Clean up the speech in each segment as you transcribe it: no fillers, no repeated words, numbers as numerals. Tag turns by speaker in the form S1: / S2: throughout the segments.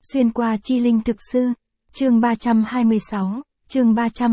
S1: Xuyên qua chi linh thực sư. Chương 326. Chương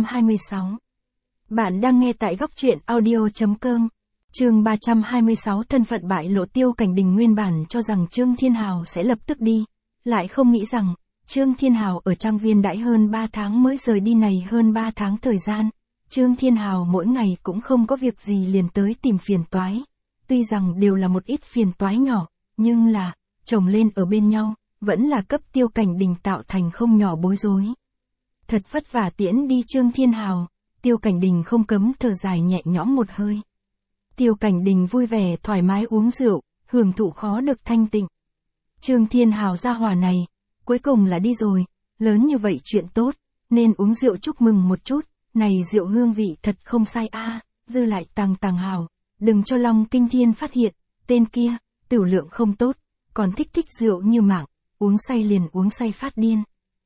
S1: 326. Bạn đang nghe tại góc truyện audio.com. Chương 326. Thân phận bại lộ. Tiêu Cảnh Đình nguyên bản cho rằng Trương Thiên Hào sẽ lập tức đi, lại không nghĩ rằng Trương Thiên Hào ở trang viên đãi hơn 3 tháng mới rời đi. Này hơn 3 tháng thời gian, Trương Thiên Hào mỗi ngày cũng không có việc gì liền tới tìm phiền toái. Tuy rằng đều là một ít phiền toái nhỏ, nhưng là chồng lên ở bên nhau, vẫn là cấp Tiêu Cảnh Đình tạo thành không nhỏ bối rối. Thật vất vả tiễn đi Trương Thiên Hào, Tiêu Cảnh Đình không cấm thở dài nhẹ nhõm một hơi. Tiêu Cảnh Đình vui vẻ thoải mái uống rượu, hưởng thụ khó được thanh tịnh. Trương Thiên Hào gia hỏa này, cuối cùng là đi rồi, lớn như vậy chuyện tốt, nên uống rượu chúc mừng một chút, này rượu hương vị thật không sai a, dư lại tàng hào, đừng cho Long Kinh Thiên phát hiện, tên kia, tửu lượng không tốt, còn thích rượu như mạng, uống say liền uống say phát điên.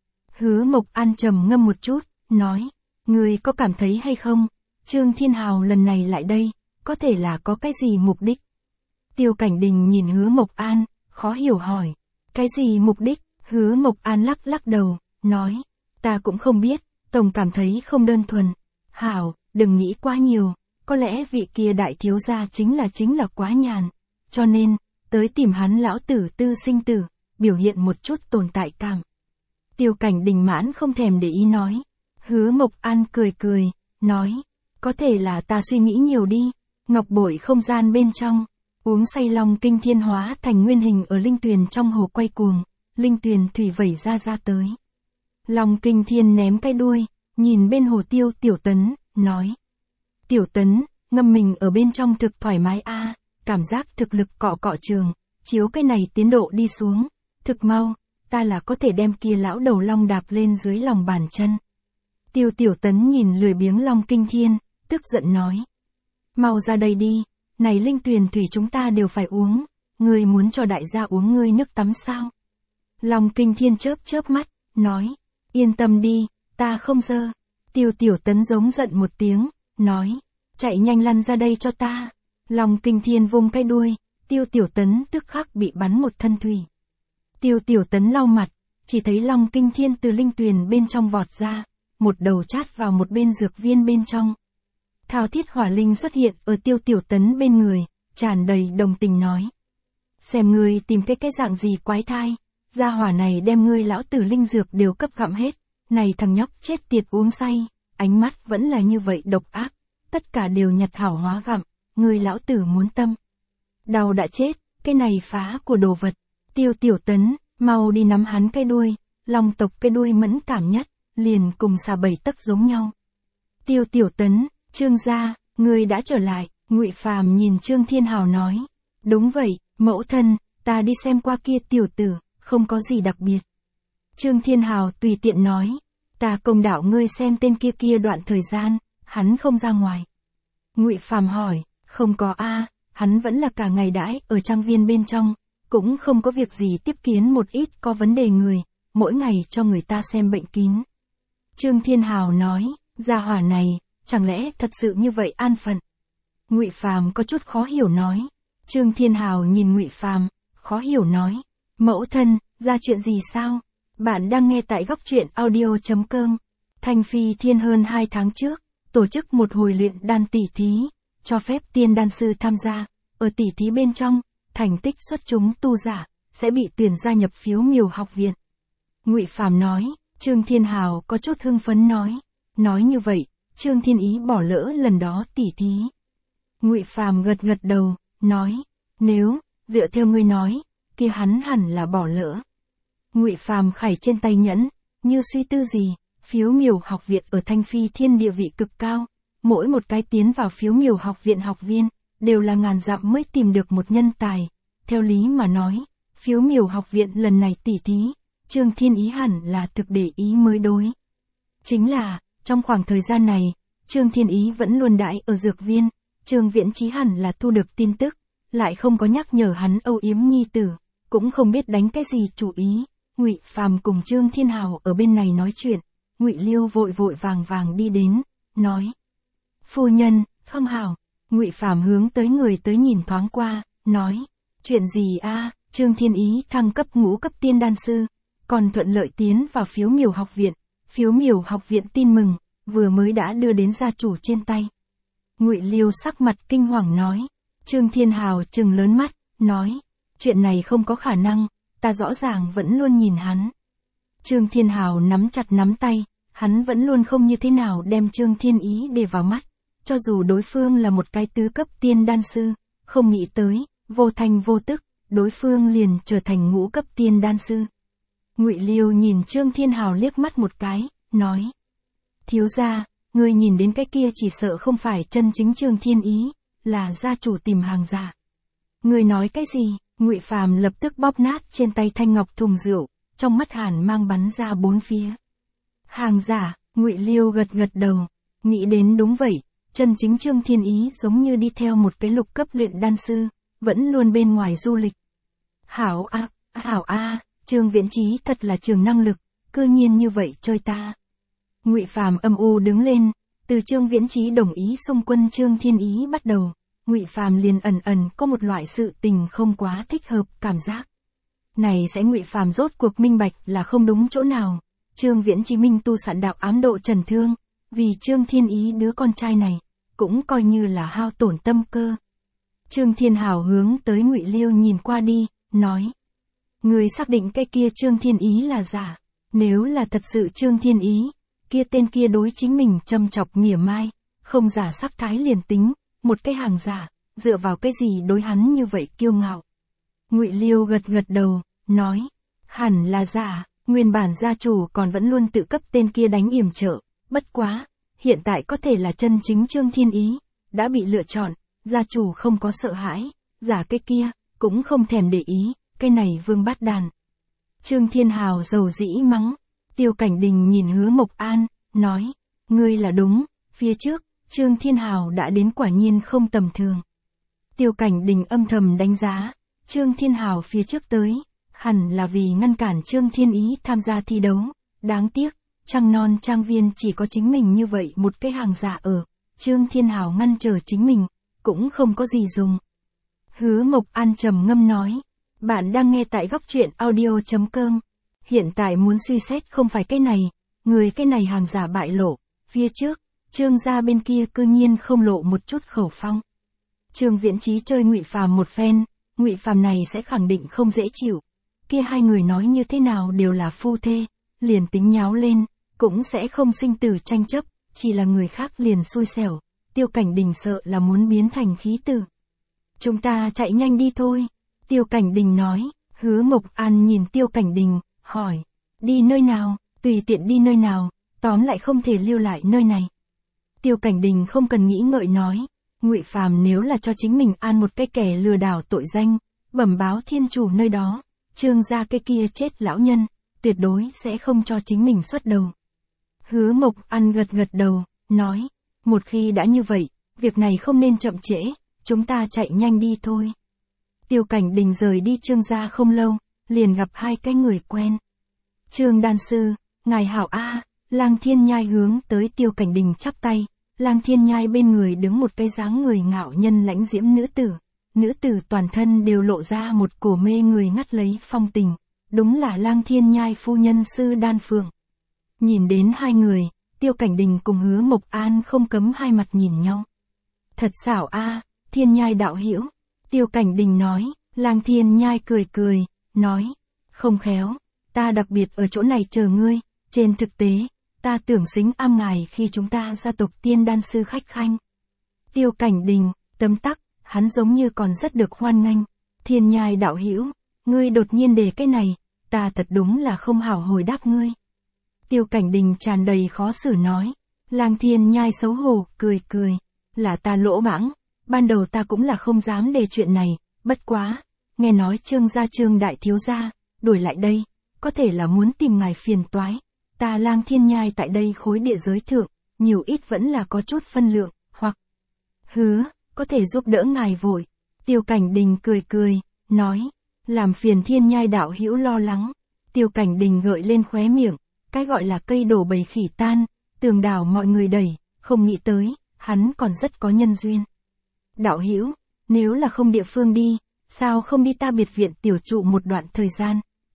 S1: Hứa Mộc An trầm ngâm một chút, nói, người có cảm thấy hay không, Trương Thiên Hào lần này lại đây, có thể là có cái gì mục đích? Tiêu Cảnh Đình nhìn Hứa Mộc An, khó hiểu hỏi, cái gì mục đích? Hứa Mộc An lắc đầu, nói, ta cũng không biết, tổng cảm thấy không đơn thuần. Hảo, đừng nghĩ quá nhiều, có lẽ vị kia đại thiếu gia chính là quá nhàn, cho nên, tới tìm hắn lão tử tư sinh tử, biểu hiện một chút tồn tại cảm. Tiêu Cảnh Đình mãn không thèm để ý nói. Hứa Mộc An cười, nói, có thể là ta suy nghĩ nhiều đi, ngọc bội không gian bên trong, uống say Long Kinh Thiên hóa thành nguyên hình ở linh tuyền trong hồ quay cuồng, linh tuyền thủy vẩy ra tới. Long Kinh Thiên ném cái đuôi, nhìn bên hồ Tiêu Tiểu Tấn, nói. Tiểu Tấn, ngâm mình ở bên trong thực thoải mái a, cảm giác thực lực cọ trường, chiếu cái này tiến độ đi xuống, thực mau, ta là có thể đem kia lão đầu long đạp lên dưới lòng bàn chân. Tiêu Tiểu Tấn nhìn lười biếng Long Kinh Thiên, tức giận nói. Mau ra đây đi, này linh tuyền thủy chúng ta đều phải uống, ngươi muốn cho đại gia uống ngươi nước tắm sao? Long Kinh Thiên chớp mắt, nói, yên tâm đi, ta không dơ. Tiêu Tiểu Tấn giống giận một tiếng, nói, chạy nhanh lăn ra đây cho ta. Long Kinh Thiên vung cái đuôi, Tiêu Tiểu Tấn tức khắc bị bắn một thân thủy. Tiêu Tiểu Tấn lau mặt, chỉ thấy Long Kinh Thiên từ linh tuyền bên trong vọt ra, một đầu chát vào một bên dược viên bên trong. Thao Thiết Hỏa Linh xuất hiện ở Tiêu Tiểu Tấn bên người, tràn đầy đồng tình nói. Xem ngươi tìm cái dạng gì quái thai, gia hỏa này đem ngươi lão tử linh dược đều cấp gặm hết, này thằng nhóc chết tiệt uống say, ánh mắt vẫn là như vậy độc ác, tất cả đều nhặt hảo hóa gặm, ngươi lão tử muốn tâm. Đau đã chết, cái này phá của đồ vật. Tiêu Tiểu Tấn, mau đi nắm hắn cái đuôi, long tộc cái đuôi mẫn cảm nhất, liền cùng xà bảy tấc giống nhau. Tiêu Tiểu Tấn, Trương gia, ngươi đã trở lại, Ngụy Phàm nhìn Trương Thiên Hào nói. Đúng vậy, mẫu thân, ta đi xem qua kia tiểu tử, không có gì đặc biệt. Trương Thiên Hào tùy tiện nói, ta công đạo ngươi xem tên kia đoạn thời gian, hắn không ra ngoài. Ngụy Phàm hỏi, không có a, hắn vẫn là cả ngày đãi ở trang viên bên trong, cũng không có việc gì tiếp kiến một ít có vấn đề người, mỗi ngày cho người ta xem bệnh kín. Trương Thiên Hào nói, gia hỏa này, chẳng lẽ thật sự như vậy an phận? Ngụy Phàm có chút khó hiểu nói. Trương Thiên Hào nhìn Ngụy Phàm, khó hiểu nói, mẫu thân, ra chuyện gì sao? Bạn đang nghe tại góc truyện audio.com. Thanh Phi Thiên hơn 2 tháng trước, tổ chức một hồi luyện đan tỷ thí, cho phép tiên đan sư tham gia, ở tỷ thí bên trong, thành tích xuất chúng tu giả, sẽ bị tuyển gia nhập Phiếu Miểu học viện. Ngụy Phàm nói, Trương Thiên Hào có chút hưng phấn nói như vậy, Trương Thiên Ý bỏ lỡ lần đó tỷ thí. Ngụy Phàm gật đầu, nói, nếu, dựa theo ngươi nói, kia hắn hẳn là bỏ lỡ. Ngụy Phàm khải trên tay nhẫn, như suy tư gì, Phiếu Miểu học viện ở Thanh Phi Thiên địa vị cực cao, mỗi một cái tiến vào Phiếu Miểu học viện học viên, đều là ngàn dặm mới tìm được một nhân tài. Theo lý mà nói, Phiếu Miểu học viện lần này tỷ thí, Trương Thiên Ý hẳn là thực để ý mới đối. Chính là, trong khoảng thời gian này, Trương Thiên Ý vẫn luôn đãi ở dược viên, Trương Viễn Chí hẳn là thu được tin tức, lại không có nhắc nhở hắn âu yếm nhi tử, cũng không biết đánh cái gì chủ ý. Ngụy Phàm cùng Trương Thiên Hào ở bên này nói chuyện, Ngụy Liêu vội vàng đi đến, nói: "Phu nhân, không hảo." Ngụy Phàm hướng tới người tới nhìn thoáng qua, nói: "Chuyện gì a?" Trương Thiên Ý thăng cấp ngũ cấp tiên đan sư, còn thuận lợi tiến vào Phiếu miểu học viện. Phiếu miểu học viện tin mừng, vừa mới đã đưa đến gia chủ trên tay. Ngụy Liêu sắc mặt kinh hoàng nói. Trương Thiên Hào trừng lớn mắt, nói. Chuyện này không có khả năng, ta rõ ràng vẫn luôn nhìn hắn. Trương Thiên Hào nắm chặt nắm tay, hắn vẫn luôn không như thế nào đem Trương Thiên Ý để vào mắt. Cho dù đối phương là một cái tứ cấp tiên đan sư, không nghĩ tới, vô thanh vô tức, đối phương liền trở thành ngũ cấp tiên đan sư. Ngụy Liêu nhìn Trương Thiên Hào liếc mắt một cái, nói. Thiếu gia, người nhìn đến cái kia chỉ sợ không phải chân chính Trương Thiên Ý, là gia chủ tìm hàng giả. Người nói cái gì? Ngụy Phàm lập tức bóp nát trên tay thanh ngọc thùng rượu, trong mắt hàn mang bắn ra bốn phía. Hàng giả, Ngụy Liêu gật gật đầu, nghĩ đến đúng vậy, chân chính Trương Thiên Ý giống như đi theo một cái lục cấp luyện đan sư, vẫn luôn bên ngoài du lịch. Hảo a, Trương Viễn Chí thật là trường năng lực, cư nhiên như vậy chơi ta. Ngụy Phàm âm u đứng lên, từ Trương Viễn Chí đồng ý xung quân Trương Thiên Ý bắt đầu, Ngụy Phàm liền ẩn ẩn có một loại sự tình không quá thích hợp cảm giác. Này sẽ Ngụy Phàm rốt cuộc minh bạch là không đúng chỗ nào. Trương Viễn Chí minh tu sẵn đạo ám độ trần thương, vì Trương Thiên Ý đứa con trai này, cũng coi như là hao tổn tâm cơ. Trương Thiên Hào hướng tới Ngụy Liêu nhìn qua đi, nói. Người xác định cái kia Trương Thiên Ý là giả, nếu là thật sự Trương Thiên Ý, kia tên kia đối chính mình châm chọc mỉa mai, không giả sắc thái liền tính, một cái hàng giả, dựa vào cái gì đối hắn như vậy kiêu ngạo. Ngụy Liêu gật gật đầu, nói, hẳn là giả, nguyên bản gia chủ còn vẫn luôn tự cấp tên kia đánh yểm trợ, bất quá, hiện tại có thể là chân chính Trương Thiên Ý, đã bị lựa chọn, gia chủ không có sợ hãi, giả cái kia, cũng không thèm để ý, cái này vương bát đàn. Trương Thiên Hào dầu dĩ mắng, Tiêu Cảnh Đình nhìn Hứa Mộc An, nói, ngươi là đúng, phía trước, Trương Thiên Hào đã đến quả nhiên không tầm thường. Tiêu Cảnh Đình âm thầm đánh giá, Trương Thiên Hào phía trước tới, hẳn là vì ngăn cản Trương Thiên Ý tham gia thi đấu, đáng tiếc, Trăng Non Trang Viên chỉ có chính mình như vậy một cái hàng giả ở, Trương Thiên Hào ngăn trở chính mình, cũng không có gì dùng. Hứa Mộc An trầm ngâm nói, bạn đang nghe tại góc truyện audio.com, hiện tại muốn suy xét không phải cái này, người cái này hàng giả bại lộ, phía trước, Trương gia bên kia cư nhiên không lộ một chút khẩu phong. Trương Viễn Chí chơi Ngụy Phàm một phen, Ngụy Phàm này sẽ khẳng định không dễ chịu. Kia hai người nói như thế nào đều là phu thê, liền tính nháo lên, cũng sẽ không sinh tử tranh chấp, chỉ là người khác liền xui xẻo. Tiêu Cảnh Đình sợ là muốn biến thành khí tử. Chúng ta chạy nhanh đi thôi. Tiêu Cảnh Đình nói. Hứa Mộc An nhìn Tiêu Cảnh Đình, hỏi. Đi nơi nào, tùy tiện đi nơi nào, tóm lại không thể lưu lại nơi này. Tiêu Cảnh Đình không cần nghĩ ngợi nói. Ngụy Phàm nếu là cho chính mình an một cái kẻ lừa đảo tội danh, bẩm báo thiên chủ nơi đó, Trương gia cái kia chết lão nhân, tuyệt đối sẽ không cho chính mình xuất đầu. Hứa Mộc An gật gật đầu, nói. Một khi đã như vậy, việc này không nên chậm trễ, chúng ta chạy nhanh đi thôi. Tiêu Cảnh Đình rời đi Trương gia không lâu, liền gặp hai cái người quen. Trương đan sư, ngài hảo a. Lang Thiên Nhai hướng tới Tiêu Cảnh Đình chắp tay, Lang Thiên Nhai bên người đứng một cái dáng người ngạo nhân lãnh diễm nữ tử toàn thân đều lộ ra một cổ mê người ngắt lấy phong tình, đúng là Lang Thiên Nhai phu nhân Sư Đan Phượng. Nhìn đến hai người, Tiêu Cảnh Đình cùng Hứa Mộc An không cấm hai mặt nhìn nhau. Thật xảo a, Thiên Nhai đạo hữu. Tiêu Cảnh Đình nói, Lang Thiên Nhai cười cười, nói, không khéo, ta đặc biệt ở chỗ này chờ ngươi, trên thực tế, ta tưởng xính am ngài khi chúng ta gia tộc tiên đan sư khách khanh. Tiêu Cảnh Đình, tấm tắc, hắn giống như còn rất được hoan nghênh. Thiên Nhai đạo hữu, ngươi đột nhiên đề cái này, ta thật đúng là không hảo hồi đáp ngươi. Tiêu Cảnh Đình tràn đầy khó xử nói. Lang Thiên Nhai xấu hổ, cười, là ta lỗ mãng, ban đầu ta cũng là không dám đề chuyện này, bất quá, nghe nói Trương gia Trương đại thiếu gia, đổi lại đây, có thể là muốn tìm ngài phiền toái, ta Lang Thiên Nhai tại đây khối địa giới thượng, nhiều ít vẫn là có chút phân lượng, hoặc hứa, có thể giúp đỡ ngài vội. Tiêu Cảnh Đình cười, nói, làm phiền Thiên Nhai đạo hữu lo lắng. Tiêu Cảnh Đình gợi lên khóe miệng, cái gọi là cây đổ bầy khỉ tan, tường đảo mọi người đẩy, không nghĩ tới, hắn còn rất có nhân duyên. Đạo hữu, nếu là không địa phương đi, sao không đi ta biệt viện tiểu trụ một đoạn thời gian,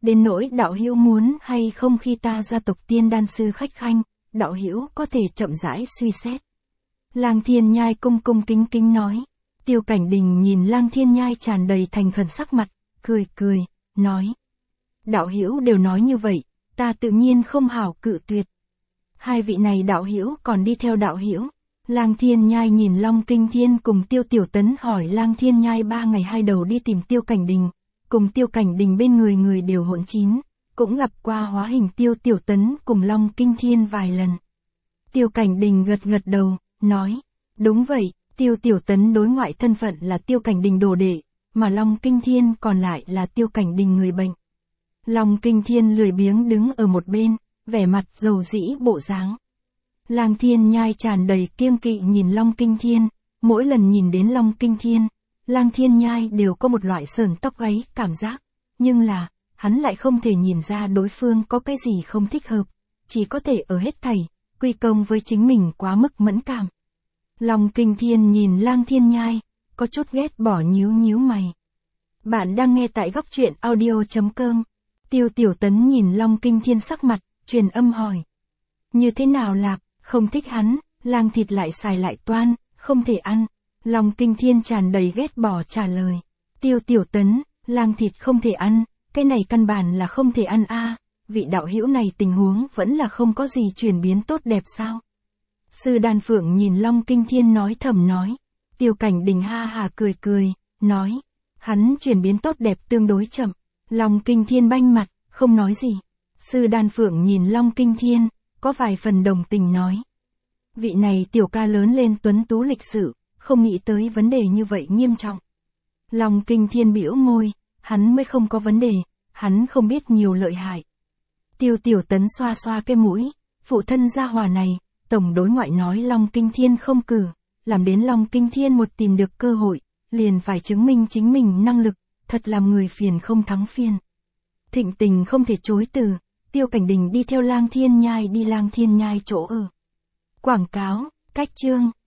S1: đến nỗi đạo hữu muốn hay không khi ta gia tộc tiên đan sư khách khanh, đạo hữu có thể chậm rãi suy xét. Lang Thiên Nhai cung cung kính kính nói. Tiêu Cảnh Đình nhìn Lang Thiên Nhai tràn đầy thành khẩn sắc mặt, cười cười, nói. Đạo hữu đều nói như vậy, ta tự nhiên không hảo cự tuyệt. Hai vị này đạo hữu còn đi theo đạo hữu. Lang Thiên Nhai nhìn Long Kinh Thiên cùng Tiêu Tiểu Tấn hỏi Lang Thiên Nhai 3 ngày 2 đầu đi tìm Tiêu Cảnh Đình, cùng Tiêu Cảnh Đình bên người người đều hỗn chín, cũng gặp qua hóa hình Tiêu Tiểu Tấn cùng Long Kinh Thiên vài lần. Tiêu Cảnh Đình gật gật đầu, nói, đúng vậy, Tiêu Tiểu Tấn đối ngoại thân phận là Tiêu Cảnh Đình đồ đệ, mà Long Kinh Thiên còn lại là Tiêu Cảnh Đình người bệnh. Long Kinh Thiên lười biếng đứng ở một bên, vẻ mặt dầu dĩ bộ dáng. Lang Thiên Nhai tràn đầy kiêng kỵ nhìn Long Kinh Thiên, mỗi lần nhìn đến Long Kinh Thiên, Lang Thiên Nhai đều có một loại sởn tóc gáy cảm giác, nhưng là, hắn lại không thể nhìn ra đối phương có cái gì không thích hợp, chỉ có thể ở hết thảy, quy công với chính mình quá mức mẫn cảm. Long Kinh Thiên nhìn Lang Thiên Nhai, có chút ghét bỏ nhíu nhíu mày. Bạn đang nghe tại góc truyện audio.com. Tiêu Tiểu Tấn nhìn Long Kinh Thiên sắc mặt, truyền âm hỏi. Như thế nào Lạp, không thích hắn, lang thịt lại xài lại toan, không thể ăn. Long Kinh Thiên tràn đầy ghét bỏ trả lời. Tiêu Tiểu Tấn, lang thịt không thể ăn, cái này căn bản là không thể ăn a. Vị đạo hữu này tình huống vẫn là không có gì chuyển biến tốt đẹp sao? Sư Đan Phượng nhìn Long Kinh Thiên nói thầm nói. Tiêu Cảnh Đình ha hà cười cười, nói. Hắn chuyển biến tốt đẹp tương đối chậm. Long Kinh Thiên banh mặt, không nói gì. Sư Đan Phượng nhìn Long Kinh Thiên, có vài phần đồng tình nói. Vị này tiểu ca lớn lên tuấn tú lịch sự, không nghĩ tới vấn đề như vậy nghiêm trọng. Long Kinh Thiên bĩu môi, hắn mới không có vấn đề, hắn không biết nhiều lợi hại. Tiêu Tiểu Tấn xoa xoa cái mũi, phụ thân gia hòa này, tổng đối ngoại nói Long Kinh Thiên không cử, làm đến Long Kinh Thiên một tìm được cơ hội, liền phải chứng minh chính mình năng lực, thật làm người phiền không thắng phiền. Thịnh Tình không thể chối từ, Tiêu Cảnh Đình đi theo Lang Thiên Nhai đi Lang Thiên Nhai chỗ ở. Quảng cáo, cách chương.